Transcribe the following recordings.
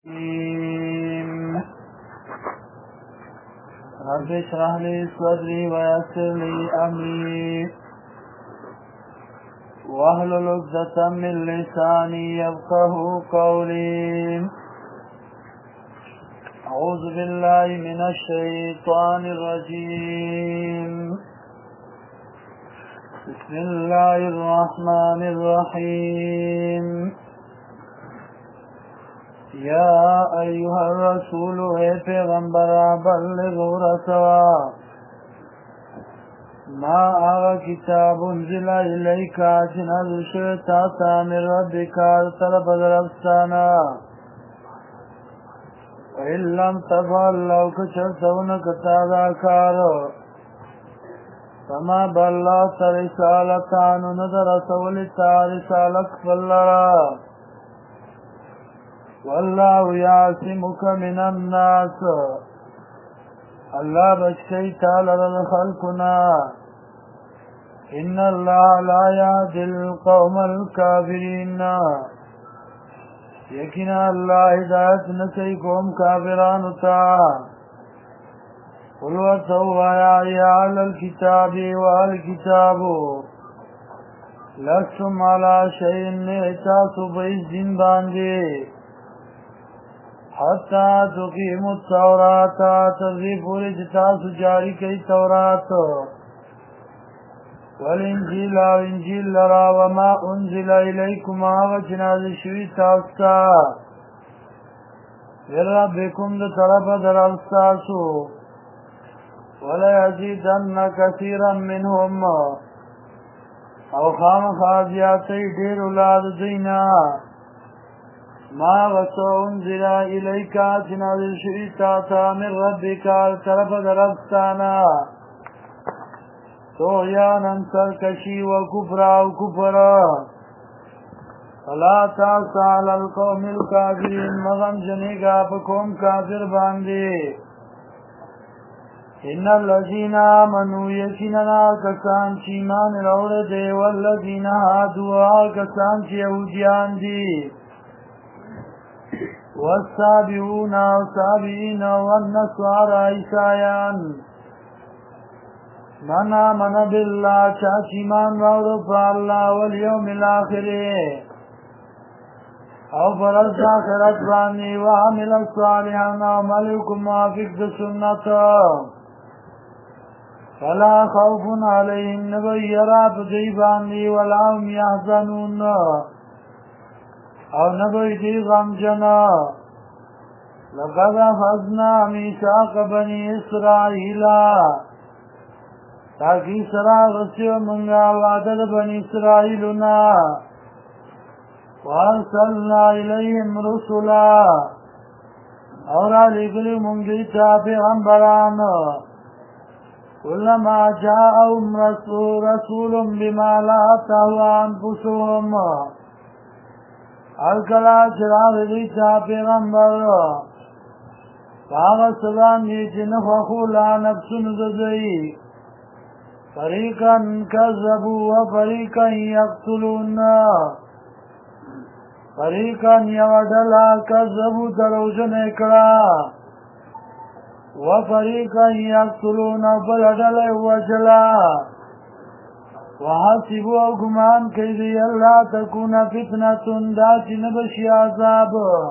رب اشرح لي صدري ويسر لي أمري واحلل عقدة من لساني يفقه قولي. أعوذ بالله من الشيطان الرجيم. بسم الله الرحمن الرحيم. يا أيها الرسول اے پیغمبر بلغ رسوا ما آغا کتاب انزل الیک جنال شیطاتا من ربک طلب درفستانا وإن لم تفعل لو کچرتونک تادا کارو فما بلغت رسالتان ندر سولتا رسالت فلرا والله يعصمك من الناس الله بچكي تعالى لخلقنا إن الله لا يهدي القوم الكافرين يكنا الله هدايت نكي قوم كافران تا قل وتوا يا أهل الكتاب والكتاب لستم على شيء نعتاس بيز دين باندي حتى تقيموا التوراة تغيب رجتاس جاري كي توراة والإنجيل وإنجيل لرا وما أنزل إليكم وجناز شوي تاستا لربكم لطرف در أستاسو ولا يزيدن كثيرا منهم أو خام خاضياتي دير أولاد دينا ما غسو انزل إليك جنال شئتاتا من ربك طرف درفتانا طغيانا سركشي وكفرا وكفرا فلا تاس على القوم الكافرين مغم جنيقا بكم كافر باندي إن الذين آمنوا يكننا كسان شيمان الأورد والذين هادوا كسان يهوديان دي والسابعون والسابعين والنصارى عيسایان من آمن بالله چاچیمان وعرف الله واليوم الآخر او فرز آخرت بانی وعمل الصالحان وملكم موافق بسنت فلا خوف عليهم نبيرا بجيبانی ولا هم يحزنون او نبی دی غم جنا لقد اخذنا میثاق بنی اسرائیل تاکی سرا غسیو منگا وعدد بنی اسرائیلنا وارسلنا الیهم رسولا اور لگلی منگی تا پیغمبران كلما جاءهم رسول بما لا تهوى انفسهم الکلا چراغ دیتا پیغمبر فاغ سبان دی جنف وخولا نفسن دزئی فریقا کذبوا وفریقا یقتلون فریقا یودلا کذبوا دروجن اکڑا وفریقا یقتلون بلدل وجلا وحاسبوا گمان کیدی اللہ تکون فتنة داچی نبشی عذاب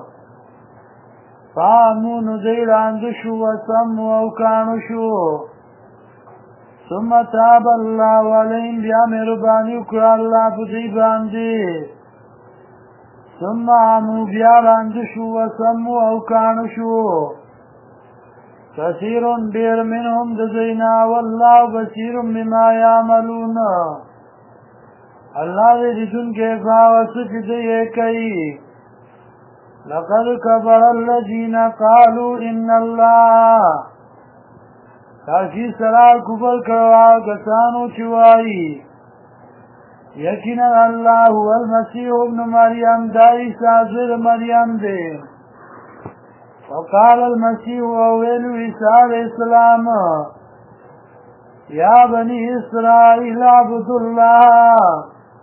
فامون دیر اندشو وسمو اوکانشو ثم تاب اللہ علیہم بیا مہربانی اکرا اللہ پدی باندی ثم آمو بیا اندشو وسمو اوکانشو كثير دير منهم دزينا والله بصير بما يعملون الله دې کے باوس دې کوي لقد كفر الذين قالوا ان الله تاکي سرا کفر کړه کسانو چې وایي یقینا الله هو المسيح ابن مريم دای عیسی مریم دی وقال المسيح وويل عيسى عليه السلام يا بني إسرائيل اعبدوا الله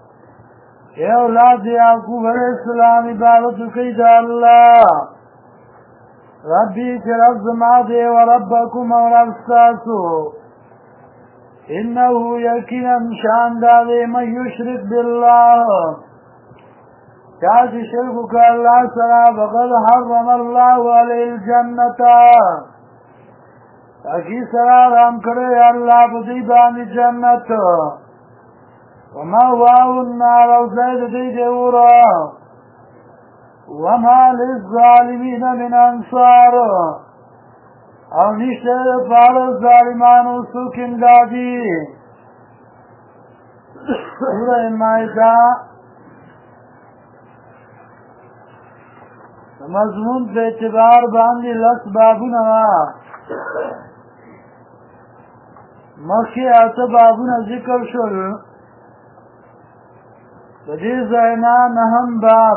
يا اولاد يعقوب علیہ السلام عبادت کی دا اللہ ربي چې رب زما دی و ربکم او رب ستاسو انه یقینا شان دا دی من یشرک بالله چا چې شرک وکړ الله سره فقد حرم الله علیه الجنة تاکي سره حرام کړی الله په دې باندې جنت ومأواه النار او ځای د دې دی اور وما للظالمین من انصار او نشته لپاره ظالمانو څوک امدادي سوره مائده مضمون په اعتبار باندې لس بابونه مخکې اته بابونه ذکر شول د دې ځای نه نهم باب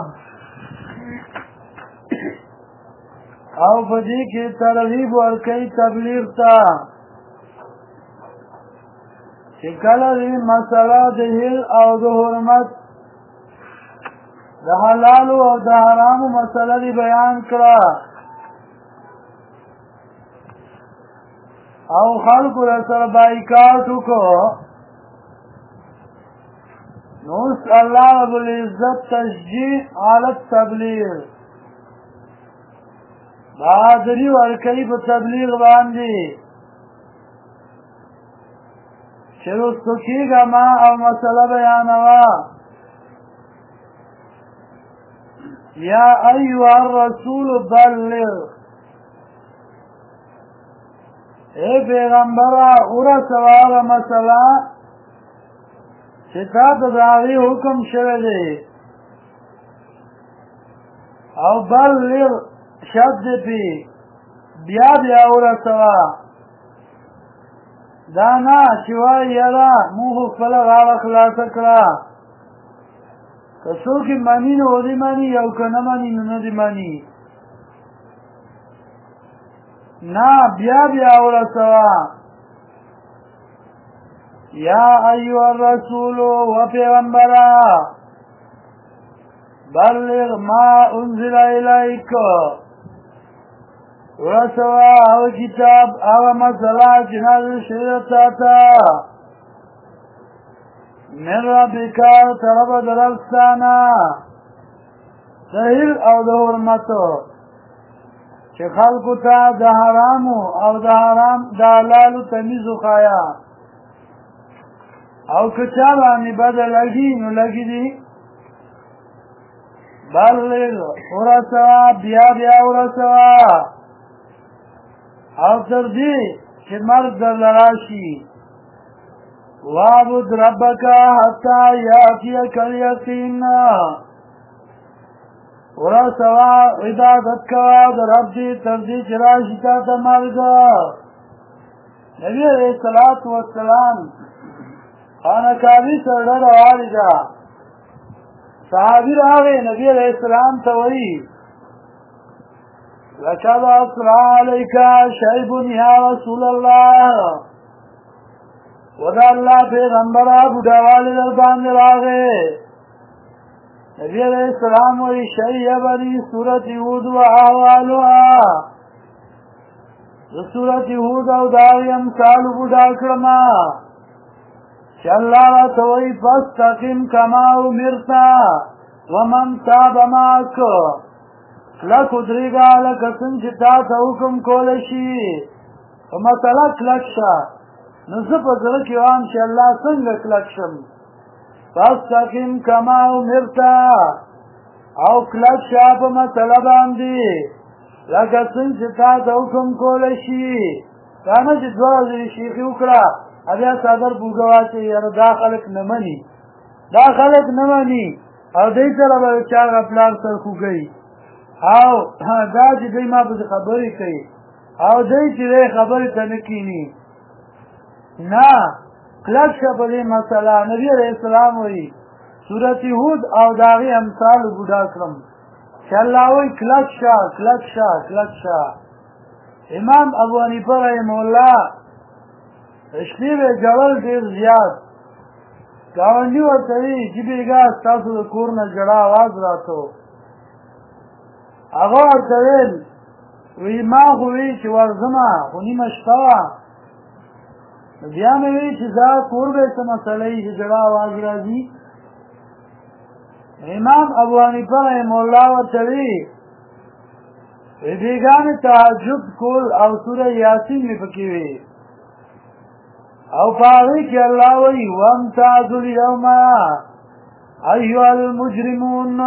او په دې کې ترغیب ورکوي تبلیغ ته چې کله دې مسله د هیل او د حرمت د حلالو او د حرامو مسله دې بیان کړه او خلقو سره بایکاټ وکړو نو الله رب العزت تشجیع علی التبلیغ بہادری ورکوي په تبلیغ باندې چې رسو کېږه ما او مسله بیانوه یا ایها الرسول بلغ اے پیغمبره ورسوه هغه مسله چې تا ته د هغې حکم شوی دی او بلغ شد پی بیا بیا ورسوه دا نه چې وایي یاره مونږ خو خپله غاړه خلاصه کړه که څوک یې مني نو ودې مني او که نه مني نو نه دې مني نه بیا بیا ورسوه یا ایها الرسول و پیغمبره بلغ ما انزل الیک ورسوه او کتاب او مسله چې نازل شوې تا ته من ربک طرف د رب ستانه د هیل او د حرمتو چې خلکو ته د حرامو او د حرام د حلالو تمیز وښایه او که چا باندې بده لګي نو لګي دي بلغ ورسوه بیا بیا ورسوه او تر دې چې مرګ درله راشي واعبد ربک حتی یأتیک الیقین ورسوه عبادت کوه د رب دې تر دې چې راشي تا ته مرګ نبي علیه الصلاة والسلام خانقاهي سره ډډه والې ده صحابي راغی نبي علیه السلام ته وایي لقد أسرى عليك شيب يا رسول الله ودا الله پیغمبره بوډاوالی در باندې راغی نبي علیه السلام وایي شیبني سورة هود و احوالها د سورة هود او د هغې امثالو بوډا کړمه چې الله راته وایي فاستقم کما امرت ومن تاب معک کلک ودرېږه لکه څنګه چې تا ته حکم کولی شي په مسله کلک شه نو زه په زړه کې وایم چې الله څنګه کلک شم فاستقم کما امرت او کلک شه په مسله باندې لکه څنګه چې تا ته حکم کولی شي دا نه چې دوه ورځې شیخي وکړه بیا څادر بوږه واچوي یاره دا خلک نه مني او دوی سره به چا هغه پلار سرخوږی او دا چې دوی ما پسې خبرې کوي او دوی چې دی خبرې ته نه کښېني نه کلک شه په دې مسله نبي علیه السلام وایي سورة هود او د هغې امثالو بوډا کړم چې الله وایي کلک شه امام ابو حنیفه رحمه الله شپې به جوړل ډېر زیات ګاونډي ورته وایي چې بېګا ستاسو د کور نه ژړا اواز راته هغه ورته ویل وی ما خو وی چې ورځمه خو نیمه شپه وه بیا مې وی چې دا کور به څه مسله یي چې زړه اواز راځي امام ابو حنیفه رحمه الله ورته وی بیګانې تهجد کول او سوره یاسین مې پکې وی او په هغې کې الله وایي وامتازوا اليوم ایها المجرمون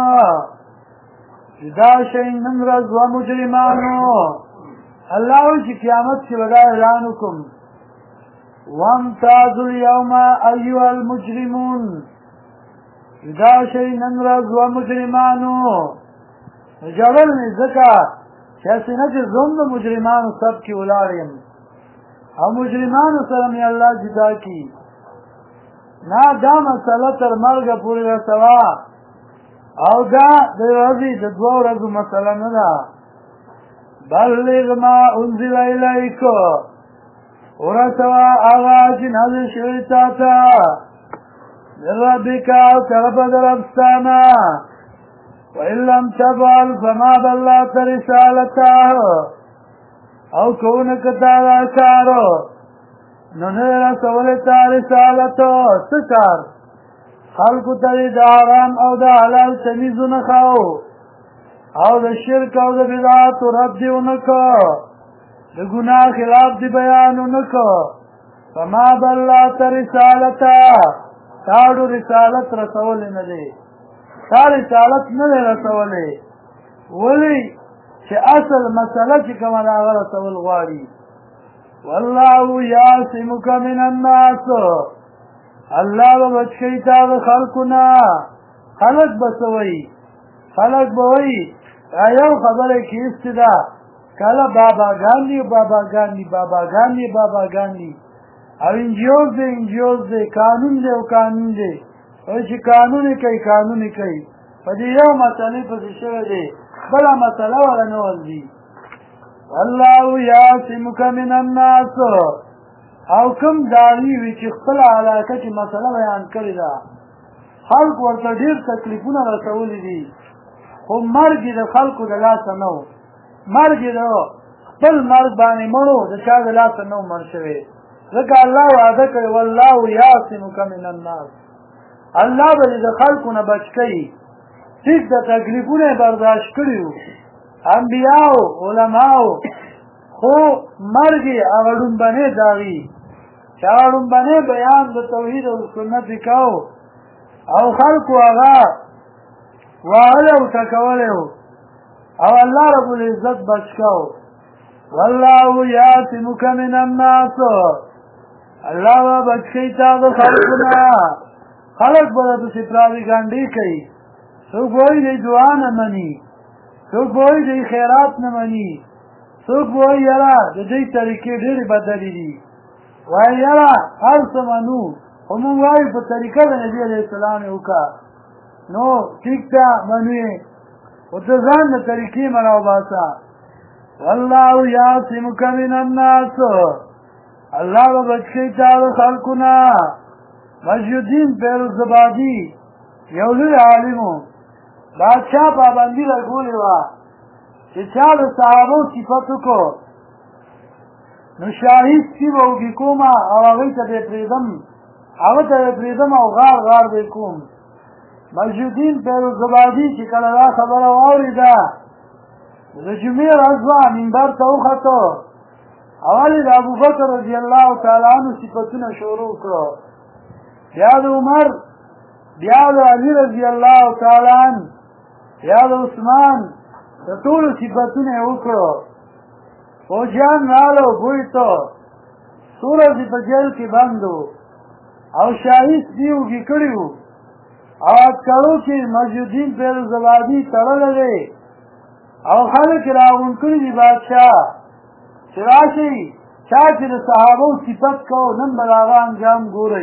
دا شئ نن ورځ ومجرمانو الله وایي چې قیامت کې به دا اعلان وکړم وامتازوا اليوم ایها المجرمون دا شئ نن ورځ ومجرمانو ژړل مې ځکه چې هسې نه چې زه هم د مجرمانو صف کې ولاړ یم او مجرمانو سره مې الله جدا کړي نه دا مسله تر مرګه پورې رسوه او دا د ورځې د دوه ورځو مسله نه ده بلغ ما انزل الیک ورسوه هغه چې نازل شوي تا ته من ربک او طرف د رب ستا نه وإن لم تفعل فما بلغت رسالته او کونک تا کارو نو نه رسول تا رسالتو سکار خلقو ته د حرام او د حلال تمیزونه خاو او د شرک او د بدعاتو رد دی ونکو د ګناه خلاف دی بیان ونکو فما بلغت رسالته تاړو رسالت رسول نه دی تا رسالت نه دی رسولی ولی چې اصل مسله چې کومه ده هغه رسول غواړي والله یعصمک من الناس الله به بچ کوي تا د خلکو نه خلک به څه وایي خلک به وایي یو خبره کې ایستې ده کله باباګانې باباګانې او انجیوز دی قانون دی او قانون دی او چې قانون کوي په دې یو مسلې پسې شوی دی بله مسله ولا نه ورځي والله یعصمک من الناس او کوم داعي وي چې خپله علاقه کې مسله بیان کړې ده خلق ورته ډېر تکلیفونه رسولي دي خو مرګ د خلقو د لاسه نه و مرګ د خپل مرګ باندې مړو د چا د لاسه نه و مړ شوی ځکه الله وعده کړی والله یعصمک من الناس الله به د خلقو نه بچ کوي ټیک د تکلیفونه برداشت کړي وو انبیاو علماو خو مرګ هغه ډومبنې داغي چې هغه ډومبنې بیان د توحید او سنت وکاو او خلقو هغه وهله او ټکولی او الله رب العزت بچ کاو والله یعصمک من الناس الله به بچ کوي تا د خلقو نه خلق به درپسې پراپګانډې کوي څوک وایي دی دعا نه مني څوک وایي دی خیرات نه مني څوک وایي یاره د دې طریقې ډېرې بدلې دي وایي یاره هر څه منو خو موږ وایو په طریقه د نبي علیه السلام یې وکړه نو ټیک ده منو یې خو د ځان د طریقې مه راوباسه والله یعصمک من الناس الله به بچ کوي تا د خلکو نه مجدین فیروزآبادي یو لوی عالم و بادشاه پابندي لګولې وه چې چا د صحابو صفت وکړو نو شاهد سپي به وږي کومه او هغوی ته به پرېږدم او غار به کوم مجدین فیروزآبادي چې کله دا خبره واورېده د جمعې ورځ وه منبر ته وختو اول د ابوبکر رضی الله تعالی عنه صفتونه شروع کړو بیا د عمر بیا د علي رضی الله تعالی عنه بیا د عثمان د ټولو صفتونه یې وکړو فوجیان راغلو بوی ته څو ورځې په جیل کې بند و او شاهي سپي وږي کړي وو او عسکرو چې مجدین فیروزآبادي تړلی دی او خلک یې راغونډ کړي دي بادشاه چې راشئ چا چې د صحابو صفت کو نن به د هغه انجام ګورئ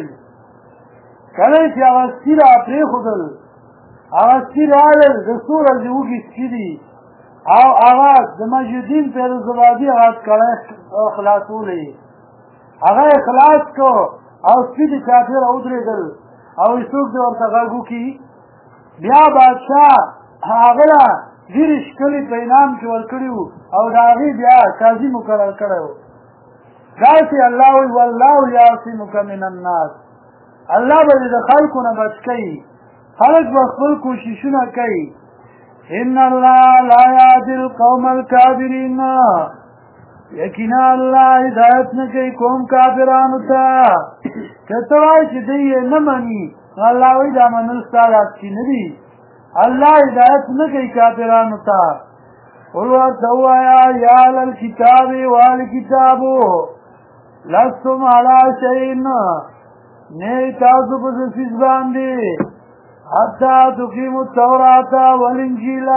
کله چې هغه سپي را پرېښودل هغه سپي راغلل د څو ورځې وږي سپي دي او هغه د مجدین فیروزآبادي هغه عسکری خلاصولی هغه یې خلاص کو او سپي د چاپېره ودرېدل او څوک دې ورته غږ وکړي بیا بادشاه هغه له ډېر ښکلي په انعام کې ورکړي وو او د هغې بیا قاضي مقرر کړی و داسې الله وایي والله یعصمک من الناس الله به د خلکو نه بچ کوي خلک به خپل کوششونه کوي ان الله لا یهدی القوم الکافرین یقینا الله هدایت نه کوي قوم کافرانو ته که ته وایې چې دوی یې نه مني الله وایي دا منل ستا لاس کې نه دي الله هدایت نه کوي کافرانو ته قل ورته ووایه یا اهل الکتاب والکتابو لستم علی شیء نه تاسو په څه څیز باندې حتی تقیموا التوراة والانجیل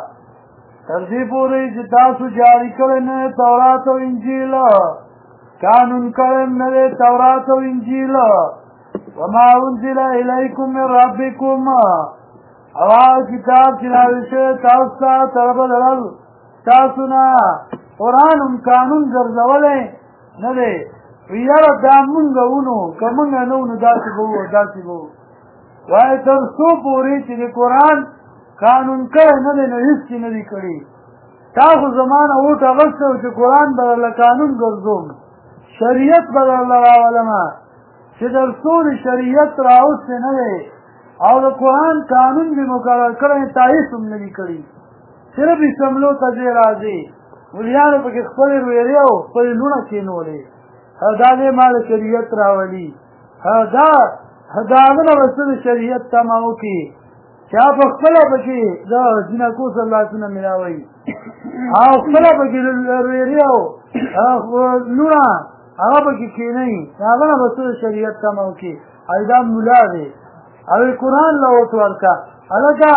تر دې پورې چې تاسو جاری کړئ نه تورات او انجیل قانون کړئ نه تورات او انجیل وما انزل الیکم من ربکم او کتاب چې نازل شوی تاسو ته طرفه لرل تاسو نه قرآن هم قانون ګرځولی نه دی یاره دا مونږ ونو که مونږ نه ونو داسې به وو داسې به وو وایي تر څو پورې چې د قرآن قانون کړی نه دی نو هېڅ چې نه دي کړي تاسو زما نه ووټ اخیستی و چې قرآن به درله قانون ګرځوم شریعت به درله راولمه چې تر څو د شریعت راوستی نه دی او د قرآن قانون به مقرر کړی تا هېڅ هم نه دي کړي صرف اسمبلو ته ځې راځې ملیانو پکې خپلې رویرې او خپلې لوڼه کېنولې دا دې ما د شریعت راولي دا هغه نه به څه د شریعت تمه وکړي چا په خپله پکې د جنکو صلی الله علیه وسلم میلاوي او خپله پکې رویرې او لوڼه هغه پکې کېنئ هغه نه به څه د شریعت تمه وکړي او دا ملا دی او قرآن له اوت ورکه هلکه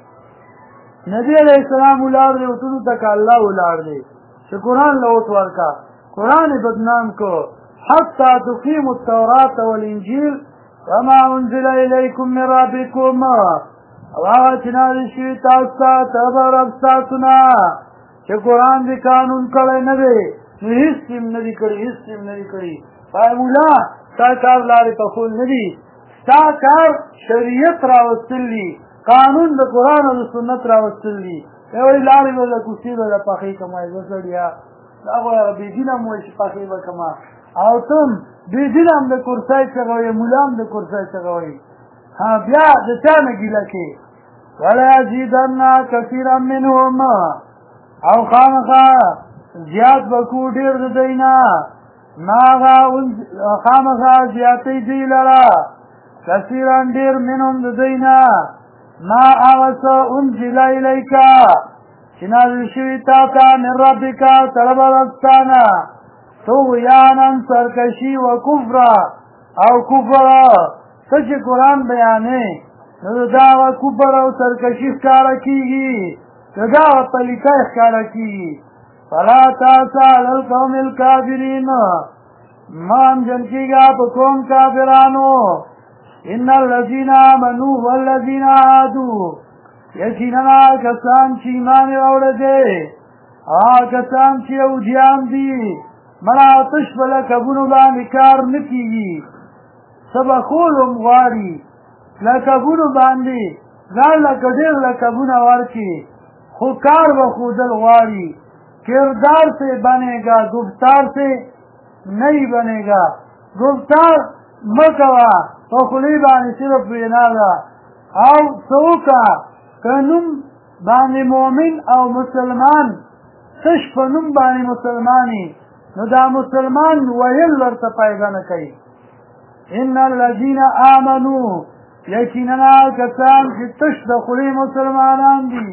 نبی علیہ السلام ولار دی اتونو تک الله ولار دی چې قرآن له اوت ورکه قرآن بدنام کو حتی تقیم التوراة والانجیل وما انزل الیکم من ربکم او هغه چې نازل شوي تاسو ته طرفه رب ستاسو نه چې قرآن دې قانون کړی نه دی نو هېڅ هم نه دي کړي هېڅ هم نه دي کړي وایي مولا ستا کار لارې پخول نه دي ستا کار شریعت راوستل دي قانون د قرآن او د سنت راوستل دي وایي لارې به د کوڅې به د پخې کمه زه سړیا دا خو هغه بېدینه هم وایي چې پخې به کمه او تم بېدینه هم د کرسۍ څخه وایي مولا هم د کرسۍ څخه وایي بیا د چا نه ګیله کې ولیزیدن کثیرا منهم او خامخا زیات بکو ډېر د دوی نه خامخا زیاتۍ دوی لره کثیرا ډېر منهم د دوی نه ما هغه څه انزل الیکه چې نازل شوي تا ته من ربکه طرفه رب ستا نه طغیانا سرکشي و کفره او کفر ته چې قرآن بیانې نو د هغه کفر او سرکشي ښکاره کېږي د هغه پلیتۍ ښکاره کېږي فلا تاسه علی القوم الکافرین مه غمجن کېږه په قوم کافرانو ان الذین آمنوا والذین هادوا یقینا کسان چې ایمان یې راوړی دی هغه کسان چې یهودیان دي مړه آتش په لقبونو باندې کار نه کېږي څه بخول هم غواړي لقبونو باندې ځان لکه ډېر لقبونه ورکړي خو کار به ښودل غواړي کردار سے بنے گا گفتار سے نہیں بنے گا گفتار مه کوه په خولې باندې صرف وینا ده او څه وکړه که نوم باندې مؤمن او مسلمان تش په نوم باندې مسلمانې نو دا مسلمان ویل ورته فایده نه کوي ان الذین آمنوا یقینا کسان چې تش د خولې مسلمانان دي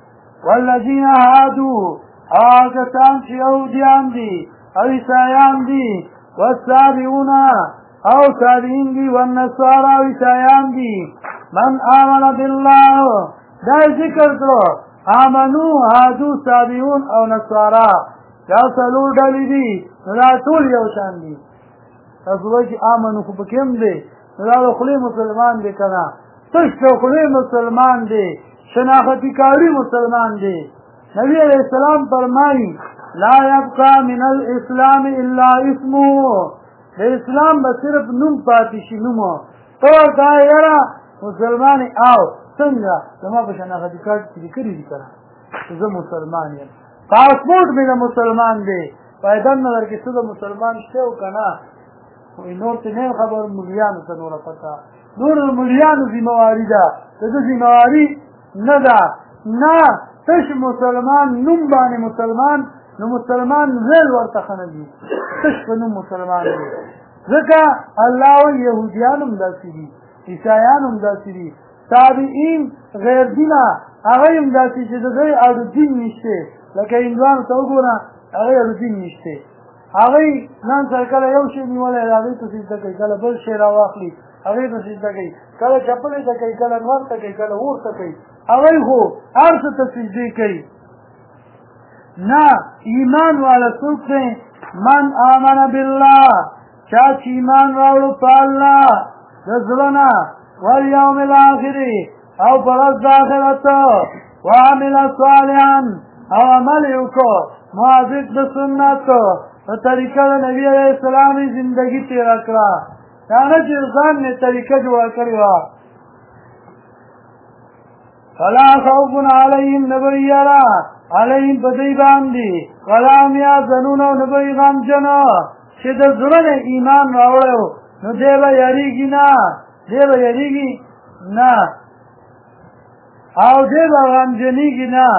والذین هادوا هغه کسان چې یهودیان دي او عیسایان دي والسابعون او سابعین دي والنصارى او عیسایان دي من آمن بالله دا ذکر کړو آمنو هادو سابعون او نصارى دا څلور ډلې دي دا ټول یو شان دي تاسو وایئ چې آمنو خو پکې هم دی دا د خولې مسلمان دی که نه تش د خولې مسلمان دی شناختی کاری مسلمان دی نبی علیہ السلام فرمائی لا یبقى من الاسلام الا اسمه د اسلام به صرف نوم پاتې شي نوم ته ورته یاره مسلمان او څنګه زما په شناختی کارت کې لیکلي دي که نه زه مسلمان یم پاسپورټ مې د مسلمان دی فایده نه در کې څه د مسلمان شته او که نه نور ته نه خبر مولیانو ته نوره پته نور د مولیانو ذمهواري ده د ده ذمهواري نه ده نه تش مسلمان نوم باندې مسلمان نو مسلمان زیل ورته ښه نه دي تش په نوم مسلمان دی ځکه الله وایي یهودیان هم داسې دي عیسایان هم داسې دي تابعین غیر دینه هغه هم داسې چې د دوی اړو دین نشته لکه هندوانو ته وګوره هغې اړو دین نشته هغوی ځان سره کله یو شی نیولی هغوی ته سجده کوي کله بل شی راواخلي هغوی ته سجده کوي کله چپلې ته کوي کله نور ته کوي کله اور ته کوي هغوی خو هر څه ته سجدې کوي نه ایمان والا څوک دی من آمن بالله چا چې ایمان راوړو په الله د زړه نه والیوم الاخر او په ورځ د آخرت وعمل صالحا او عمل یې وکړو موافق د سنت په طریقه د نبي علیه السلام زندګي تېره کړه دا نه چې ځان یې طریقه جوړه کړې وه فلا خوف علیهم نه به یره علیهم په دوی باندې ولا هم یحزنون او نه به یې غمجن چې د زړه نه ایمان راوړی نو دی به یریږي نه دی به یریږي نه او دی به غمجنېږي نه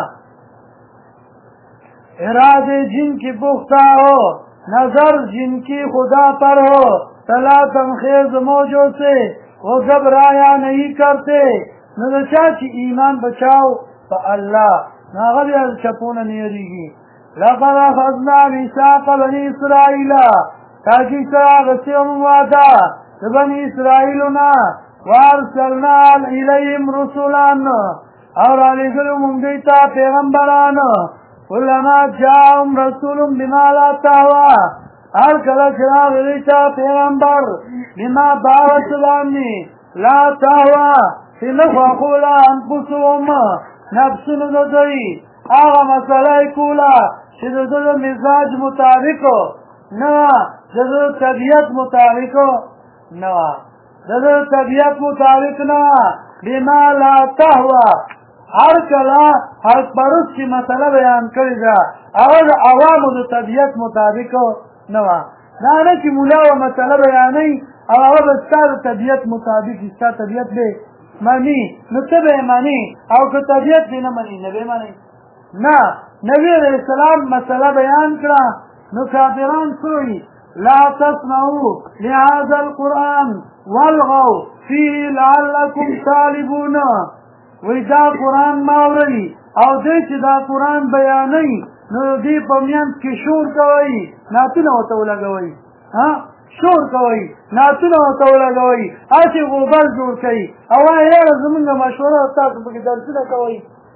ارادے جن کی پختہ ہو نظر جن کی خدا پر ہو تلا تمخیز موجوں سے وہ گھبرایا نہیں کرتے نہ چاچی ایمان بچاؤ تو اللہ ناغلی الچپون نیریگی لقد اخذنا میثاق بنی اسرائیل تاکہ سرا غسیم وعدہ بنی اسرائیلنا وارسلنا الیہم رسولان اور علی گلو منگیتا پیغمبران علما جاءهم رسول بما لا تهوى هر کله چې راغلی تا پیغمبر بما باوت باندې لا تهوى چې نه خواخوله انفسهم نفسونو د دوی هغه مسله یې کوله چې د ده د مزاج مطابق نه وه د ده د طبیعت مطابق نه وه د ده د طبیعت مطابق نه وه بما لا تهوى هر کله هر پرست چې مسله بیان کړې ده هغه د عوامو د طبیعت مطابق نه وه دا نه چې ملا و مسله بیانوي او هغه به ستا د طبیعت مطابق وي ستا طبیعت به مني نو ته به یې منې او که طبیعت دې نه مني نه به یې منې نه نبي علیه السلام مسله بیان کړه نو کافران څه وایي لا تسمعوا لهذا القرآن والغوا فيه لعلكم تغلبون وی دا قرآن ماورئ او دی چې دا قرآن بیانوي نو دی په میانځ کې شور کوئ نعتونه ورته ولګوئ شور کوئ نعتونه ورته ولګوئ هسې غوبل جوړ کوئ او وایي یاره زمونږ مشوره تاسو پکې درسونه کوئ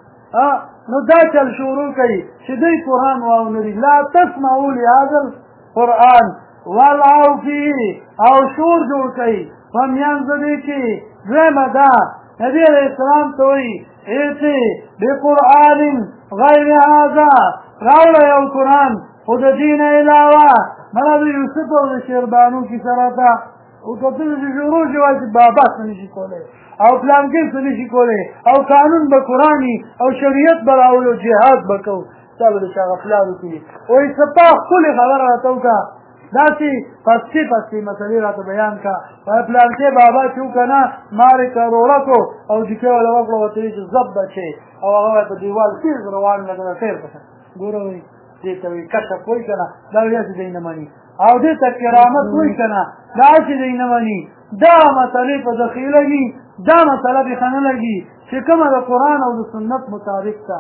نو دا چل شروع کوي چې دوی قرآن واونري لا تسمعوا لهذا القرآن والغوا فيه او شور جوړ کوي په میانځ دې کې دویمه دا نبی علیہ السلام توئی ایسی بقرآن غیر هذا راوڑا یو قرآن خود دین علاوہ منا دو یوسف او دو شیربانو کی سراتا او کتل شروع جوائی سی بابا سنشی کولے او پلانکی سنشی کولے او قانون با قرآنی او شریعت براولو جہاد بکو سب دو شاغفلارو کی وی سپا کلی خبر آتاو کا داسی پستی مسئلی را تو بیان کا پلانکی بابا چو کنا ماری کروڑا کو او جکے والا وقت وطوی چو زب بچے او اغوی پا دیوال تیز روان لگنا خیر پسن گورو وی دیتا وی کشف کوئی کنا داوی اسی دین منی او دیتا کرامت کوئی کنا دا اسی دین منی دا مسئلی پا دخی لگی دا مسئلہ بخانه لگی چکم دا قرآن او دا سنت مطابق تا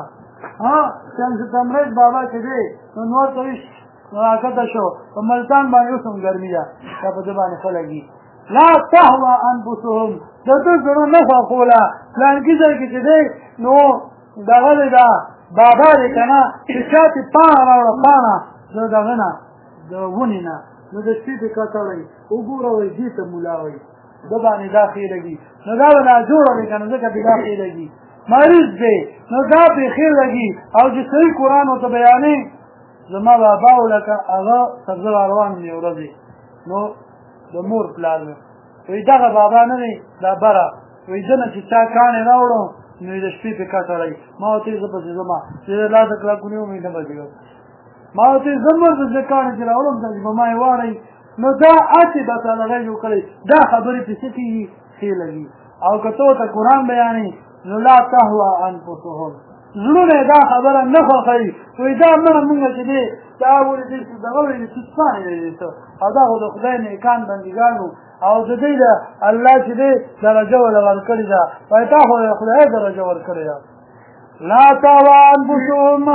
چند ستمرد بابا چه دے نوار تویش راکته شو په ملتان باندې اوس هم ګرمي ده دا په ده باندې ښه لګي لا تهوى انفسهم د ده زړه نه خوښوله پلانکي ځای کې چې دی نو دغه دی دا بابا دی که نه چې چا چې پاڼه راوړه پاڼه د دغه نه د ونې نه نو د شپې پې کتړئ وګوره وایي دې ته ملا وایي ده باندې دا ښې لګي نو دا به ناجوړه دی که نه ځکه پې دا ښې لګي مریض دی نو دا پې ښې لګي او چې صحیح قرآن ورته بیانې زما باباو لکه هغه سبزه روان مې ورځې نو د مور پلار مې وایي دغه بابا نه دی دا بره وایي زه نه چې چا کاڼې راوړم نو د شپې په کاټړی ما ورته زه پسې ځما چې لا د کلاکونې ومې نه بچېږم ما ورته زه ورته زکانې چې راوړم ته به ما یې واړئ نو دا هسې به تعالی غږ کړی دا خبرې پسې کېږي ښې لګي او که ته ورته قرآن بیانې نو لا تهوه انفسهم زړونه دا خبره نه خوښوي وایي دا مړه مونږ چې دی دا ولې دی چې دغه ولې سوسپانې دی ته او دا خو د خدای نیکان بندګانو او د دوی د الله چې دی درجه ورله ورکړې ده وایي تا خو د خدای درجه ورکړې ده لا تهوه انفسهم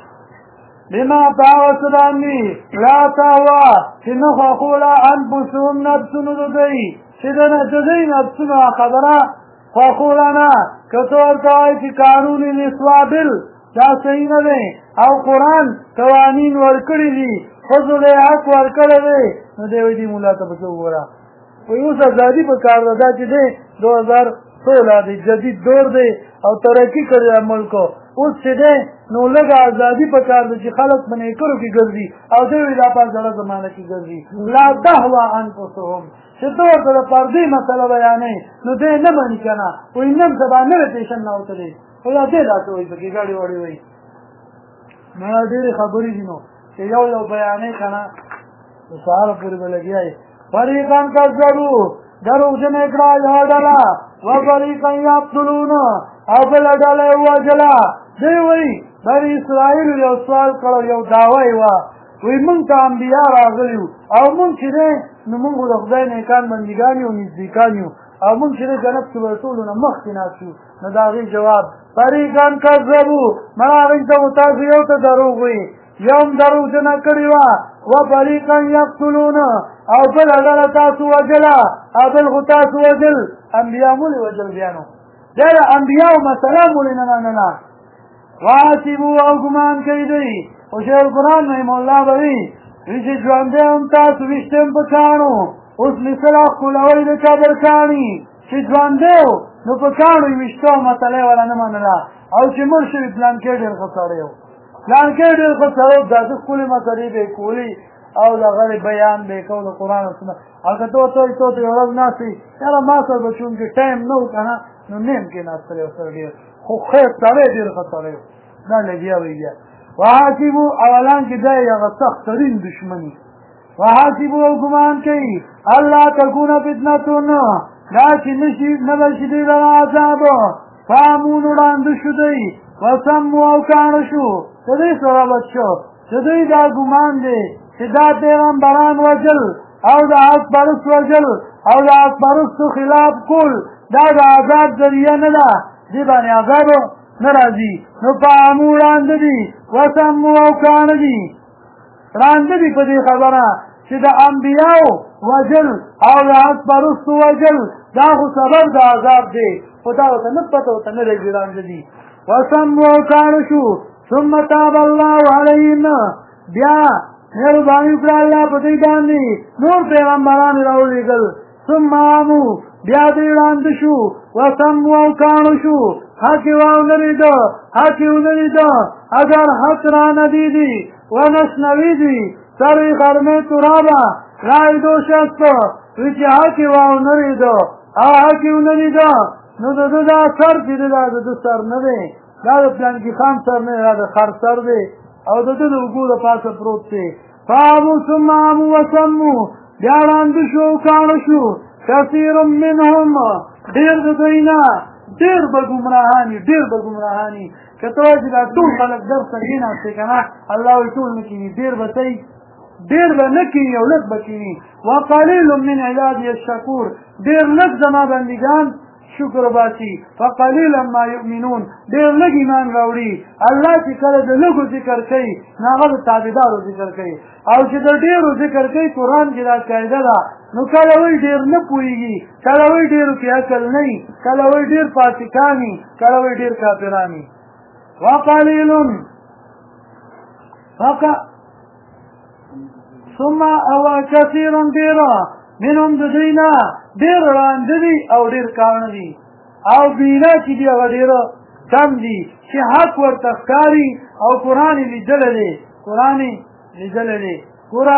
بما پاوس باندې لا تهوه چې نه خوښوله انفسهم نفسونو د دوی چې د دوی نفسونو خبره خوښوله نه که ته ورته وایې چې قانون الاسوابل دا صحیح نه دی او قرآن قوانین ورکړي دي ښځو ته یې حق ورکړی دی نو دی وایي دې ملا ته پسې وګوره وایي اوس ازادي په کار ده دا چې دی 2016 دی جدید دور دی او ترقي کړی ده ملک اوس چې دی نو لږه ازادي په کار ده چې خلک په نیکرو کې ګرځي او دی وایي دا په زړه زمانه کې ګرځي لا تهوه انفسهم چې ته ورته د پردې مسله بیانې نو دی نه مني که نه وایي نن سبا نوی پیشن نه وتلی خو دا دی داسې وایي پکې ګاډې واړې وایي نو ډېرې خبرې دي نو چې یو یو بیانې که نه د سهاره پورې به لګیا یې فریقا کذبو دروغجن یې کړه یوه ډله وفریقا یقتلون او بله ډله یې ووژله دی وایي بني اسرائیلو یو سوال کړی یو دعوه یې وه وایي مونږ ته انبیا راغلي وو او مونږ چې دی نو مونږ د خدای نیکان بندګان یو نزدیکان یو او مونږ چې دی جنت کې به ټولو نه مخکې ناست یو نو د هغې جواب فریقا کذبو مړه هغوی ته خو تاسو یو ته دروغ وایي یو هم دروغجنه کړې وه وفریقا یقتلون او بله ډله تاسو وژله او بل خو تاسو وژل انبیا مولې وژل بیا نو دا د انبیاو مسله مولې نه منله وحسبو او ګمان کوي دوی خو شیخ القرآن رحم الله به وي چې ژوندی هم تاسو ویشتم په کاڼو اوس مثله ښکلوئ د قبر کاڼي چې ژوندی و نو په کاڼو یې ویشته مسله یې وله نه منله او چې مړ شوي پلانکې ډېر ښه سړی و پلانکې ډېر ښه سړی و داسې ښکلې مسلې به یې کولي او د هغه بیان به یې کوو د قرآن او سنت او که ته ورته وایي ته ورته یوه ورځ ناست وي یاره ما سره به چونکې ټایم نه و که نه نو نیم کې ناستلی ورسره ډېر خو خیر سړی ډېر ښه سړی و دا لګیا وي بیا وحاسبو اولان کې دا یې هغه سختترین دشمني وحاسبو او ګمان کوي الله تکونه فتنتون دا چې نه به شي دوی لره عذاب فامون وړاندې شو دوی وسمو او کاڼه شو د دوی سره بد شو د دوی دا ګمان دی چې دا پیغمبران وژل او د حق پرست وژل او د حق پرستو خلاف کول دا د عذاب ذریعه نه ده دې باندې عذاب نه راځي نو فامو وړاندې دي وسمو او کاڼه دي وړاندې دي په دې خبره چې د انبیاو وژل او د حق پرستو وژل دا خو سبب د عذاب دی خو دا ورته نه پته ورته نه لګي وړاندې دي وسمو او کاڼه شو ثم تاب الله علیهم بیا مهرباني وکړه الله په دوی باندې نور پیغمبران یې راولېږل ثم آمو بیا دوی ړانده شو وسمو او کاڼه شو حق یې واونه لیده حق یې ونه لیده اگر حق رانه دیدی ونشنویدی سر غرمه ترابه رایدو شسته وی چې حق یې واونه لیده او حق یې ونه لیده نو د ده دا سر چې دی دا د ده سر نه دی دا د پلانکي خان سر نه دی دا د خر سر دی او د ده د اوږو د پاسه پروت دی فامو ثم آمو وسمو بیا ړانده شو او کاڼه شو کثیر منهم ډېر د دوی نه ډېر به ګمراهاني ډېر به ګمراهاني که ته وایې چې دا ټول خلک درس ته کېناستې که نه الله وایي ټول نه کېني ډېر به ته ډېر به نه کېني او لږ به کېني وقلیل من عبادي الشکور ډېر لږ زما بندګان شکر باسي فقلیلا ما یؤمنون ډېر لږ ایمان راوړي الله چې کله د لږو ذکر کوي نو هغه د تابعدارو ذکر کوي او چې د ډېرو ذکر کوي قرآن کې دا قاعده ده نو کله وایي ډېر نه پوهېږي کله وایي ډېرو کې عقل نه وي کله وایي ډېر فاسقان وي کله وایي ډېر کافران وي وقلیل ثم او کثیر ډېره منهم د دوی نه ډېر ړانده دي او ډېر کاڼه دي او بینا چې دي هغه ډېره کم دي چې حق ورته ښکاري او قرآن یې لیدلی دی قرآن یې لیدلی دی ګوره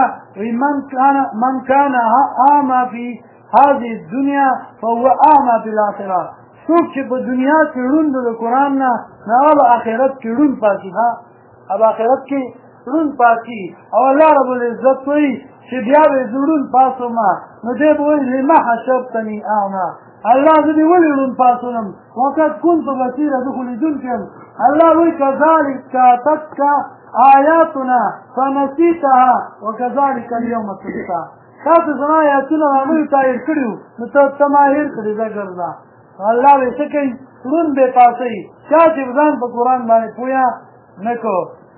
من کان اعمى فی هذه الدنیا فهو اعمى فی الاخره څوک چې په دنیا کې ړوند د قرآن نه هغه به آخرت کې ړوند پاتې اب آخرت کې ړوند پاتې او الله رب العزت وایي چې بیا به زه ړوند پاسومه نو دی به وایي لما حشرتني اعمى الله زه دې ولې ړوند پاسولم وقد كنت بصيرا زه خو لیدونکی یم الله وایي كذلك اتتك آیاتنا فنسیتها وكذلك اليوم تنسى تا ته زما آیاتونه راغلي تا هېر کړي وو نو ته ما هېر کړې ځه ګرځه الله به څه کوي ړوند بې پاسوي چا چې ځان په قرآن باندې پوهه نه کو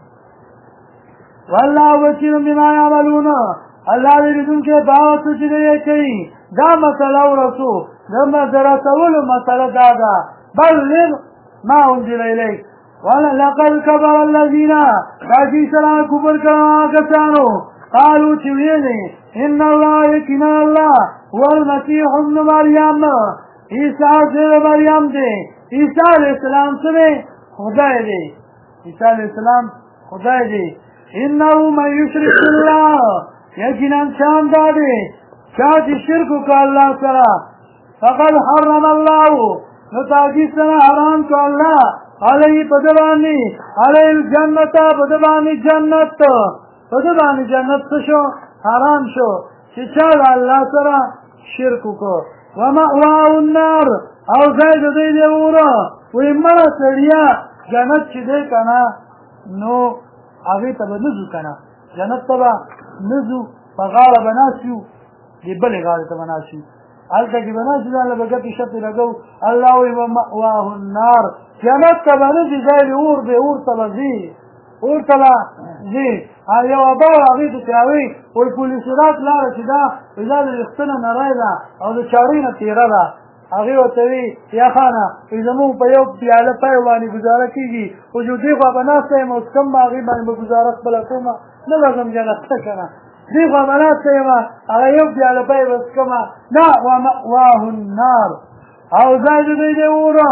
والله بصیر بما یعملون الله دې لیدونکی دا څه چې دی کوي دا مسله ورسو د رسولو مسله دا ده بلغ ما انزل الیک ولقد كفر الذين راجي سره کفر کړه کسانو قالوا چې ویلي ان الله یقینا الله والمسيح ابن مريم عیسی ابن مریم دی عیسی علیہ السلام سره خدای دی عیسی علیہ السلام خدای دی انه من یشرک بالله یقینا شان دی چا چې شرک وکړ الله سره فقد حرم الله نو تاکي سره حرام کړ الله علی پدوانی علی الجنت پدوانی جنت پدوانی جنت شو حرام شو چې چا الله سره شرک وکړ ومأواه النار او زید دی دی وره وی مړه سړیا جنت چې دی کنه نو هغه ته به نزو کنه جنت ته به نزو په غاړه به ناسیو دی بلې غاړې ته به ناسیو هلته کې به ناسي ځان به ګپې شپې لګو الله وی ومأواه النار جنت ته به نځي ځای د اور دی اور ته به ځي اور ته به ځي یو ابا هغې ته چې هغوی وایي پولیسرات لاره چې دا دا د ویښتنه نری ده او د چاړۍ نه تېره ده هغې ورته وي یا خانه زمونږ په یو پیاله پی باندې ګزاره کېږي خو جو دې خوا به ناسته یم اوس کم به هغې باندې به ګزاره خپله کومه نه لازم جنت ته که نه دې خوا به ناسته یم هغه یو پیاله پی به څکمه نه ومأواه النار او ځای د دوی دی اوره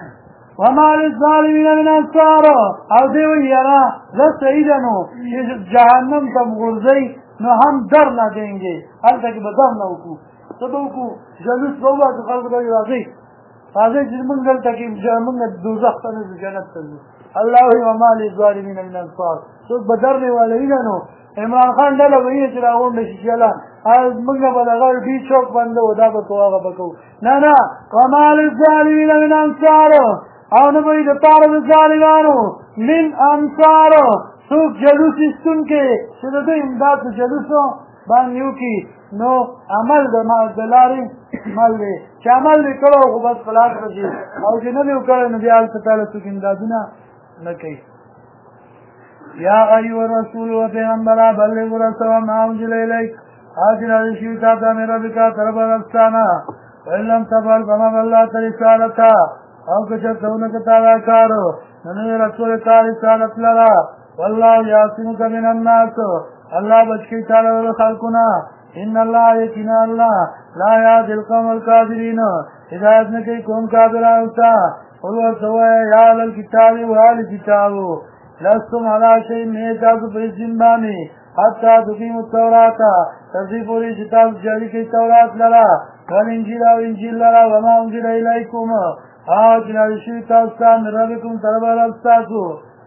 وما للظالمین من انصار او دی وی یاره زه سیده نو جهنم ته غورځئ نو هم در نه دینګې هلته کې به در نه وکړو څه به وکړو جلوس به وباسو خلکو ته راځئ راځئ چې موږ دلته کې موږ دوزخ ته نه ځو جنت ته ځو الله وی وما للظالمین من انصار څوک به در نه والوي نه نو عمران خان ډله به یې چې راغونډه شي چې الله موږ به دغه ډي چوک بنده و دا به کوو هغه به کوو نه نه وما للظالمین من انصار او نه به د پاره د ظالمانو من انصار څوک جلوس ایستونکي چې د دوی امداد په جلوسو باندې وکړي نو عمل د لارې مل دی چې عمل دې کړی خو بس په لاس راشي او چې نه دې وکړی نو بیا هلته تعالی څوک امدادونه نه کوي یا ایها الرسول و پیغمبره بلغ رسول ما انزل الیک حاضر علی شوي تا ته مې ربک طرف رسانه وان لم تفعل فما بلغت رسالته او که چېرته ونه کړه دا کار نو نوی رسول تا رسالت لره والله یعصمک من الناس الله بچ کوي تا له خلکو نه ان الله یقینا الله لا یهدی القوم الکافرین هدایت نه کوي قوم کافرانو ته قل ورته ووایه یا اهل الکتاب و اهل کتابو لستم علی شیء نه تاسو په هېڅ دین باندې حتی تقیموا التوراة تر دې پورې چې تاسو جاري کړئ تورات لره والانجیل او انجیل لره وما انزل الیکم آج نازل تاسو ته من ربکم طرف ربستاسو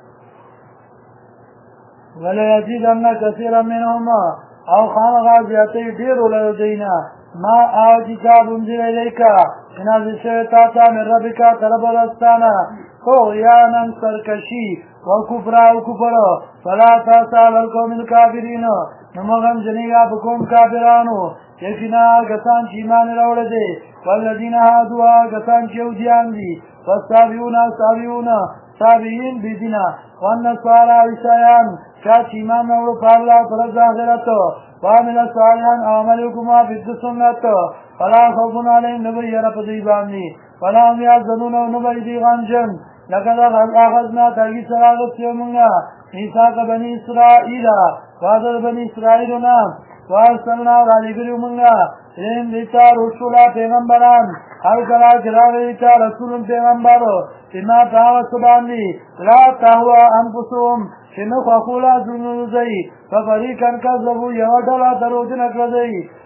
ولیزیدن کثیرا منهم او خامخا زیاتې ډېرو له دوی نه ما کتاب انزل الیک چې نازل شوی تا ته من ربک طرف ربستانه طغیانا سرکشي وکفر او کفر فلا تاسو علی القوم الکافرین نو مه غمجنېږه په قوم کافرانو یقینا کسان چې ایمان راوړی دی والذین هادوا کسان چې یهودیان دي والصابئون صابئین بېدینه والنصارى عیسایان چا چې ایمان راوړو په الله پر ورځ آخرت وعمل صالحا او عمل وکړو په سنت فلا خوف علیهم نه به یره په دوی باندې ولا هم یحزنون او نه به دوی غمجن لقد اخذنا تاکي سره اخذتو مونږه میثاق بني اسرائیل وعده بني اسرائیلونه وارسلنا رالیږلي مونږه الیهم دوی ته رسولا پیغمبران هر کله چې راغلی تا رسول پیغمبرو بما په هغه څه باندې لا تهوه انفسهم چې نه خوښوله زړونو دوی ففریقا کذبوا یوه ډله دروغجنه کړه دوی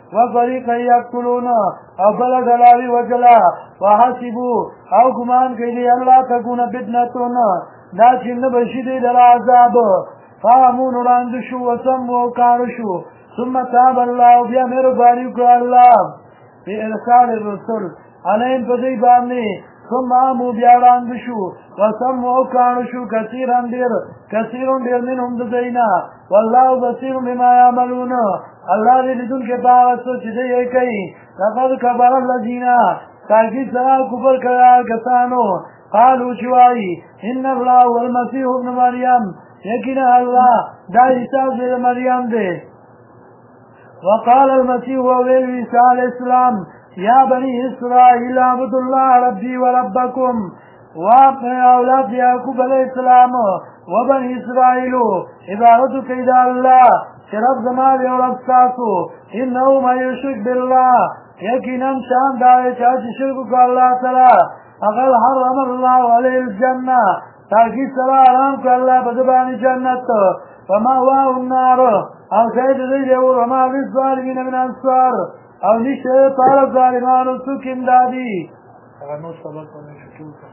وفريقا يقتلون او بل دلاوی وجلا وحسبوا او گمان کلی اللہ تکون فتنتون دا چن بشید دل عذاب فامون راندشو وسمو کارشو ثم تاب الله بیا مهربانی کو الله بإرسال الرسل عليهم فدي بامني ثم آمو بياران بشو وسمعوا كانشو كثير دير منهم دزينا والله بصير بما يعملون الله لدن کے باغتو چدئے کئی لقد كبر الذين تاكي سرا كفر كرار كسانو قالوا شوائي إن الله والمسيح ابن مريم يكنا الله دا عيسى ابن مريم دے وقال المسيح وويل عيسى عليه السلام يا بني إسرائيل اعبدوا الله ربي وربكم وابن أولاد يعقوب عليه السلام وبني إسرائيل عبادة كيد الله شرف زمان ورب ساسو إنه من يشرك بالله يكينا شان دائي چاچ شرك الله تعالى أقل حرم الله عليه الجنة تاكي سلا عرام الله بدبان جنة وما هو النار او سيد ذي وما بالظالمين من أنصار او نشته طالب ظالمانو سوک امدادی اغنو سبق ونی شکل کا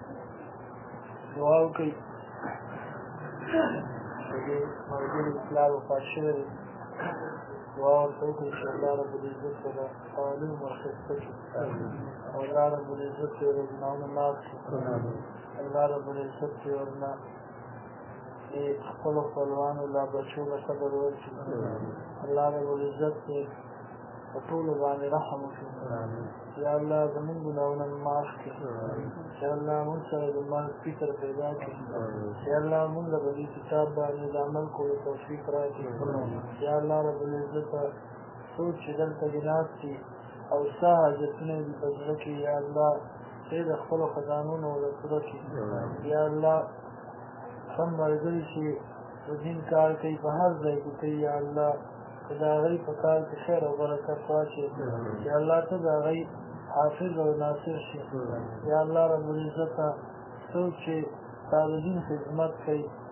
دعاو کئی شدی مرگل اطلاع و فاشر دعاو توقع شالله رب العزت و تعالیم و خستکی اللہ رب العزت و ربناون اللہ اللہ رب العزت و ربنا خپل خپلوانو لا بچو له صبر ورکړي الله رب العزت په ټولو باندې رحم وکړي یا الله زموږ ګناهونه معاف کړي یا الله موږ سره د ایمان فکر پیدا کړي یا الله موږ له دې کتاب باندې د عمل کولو توفیق راکړي یا الله رب العزت څوک چې دلته ناست دي او ستا حاجتونه دي په زړه کې یا الله ته د خپلو خزانونو ورته پوره کړي یا الله سم ملګري چې د دین کار کوي په هر ځای کې کوي یا الله که د هغوی په کار کې خیر او برکت واچوې یا الله ته د هغوی حافظ او ناصر شي یا الله رب العزته څوک چې ستا د دین خدمت کوي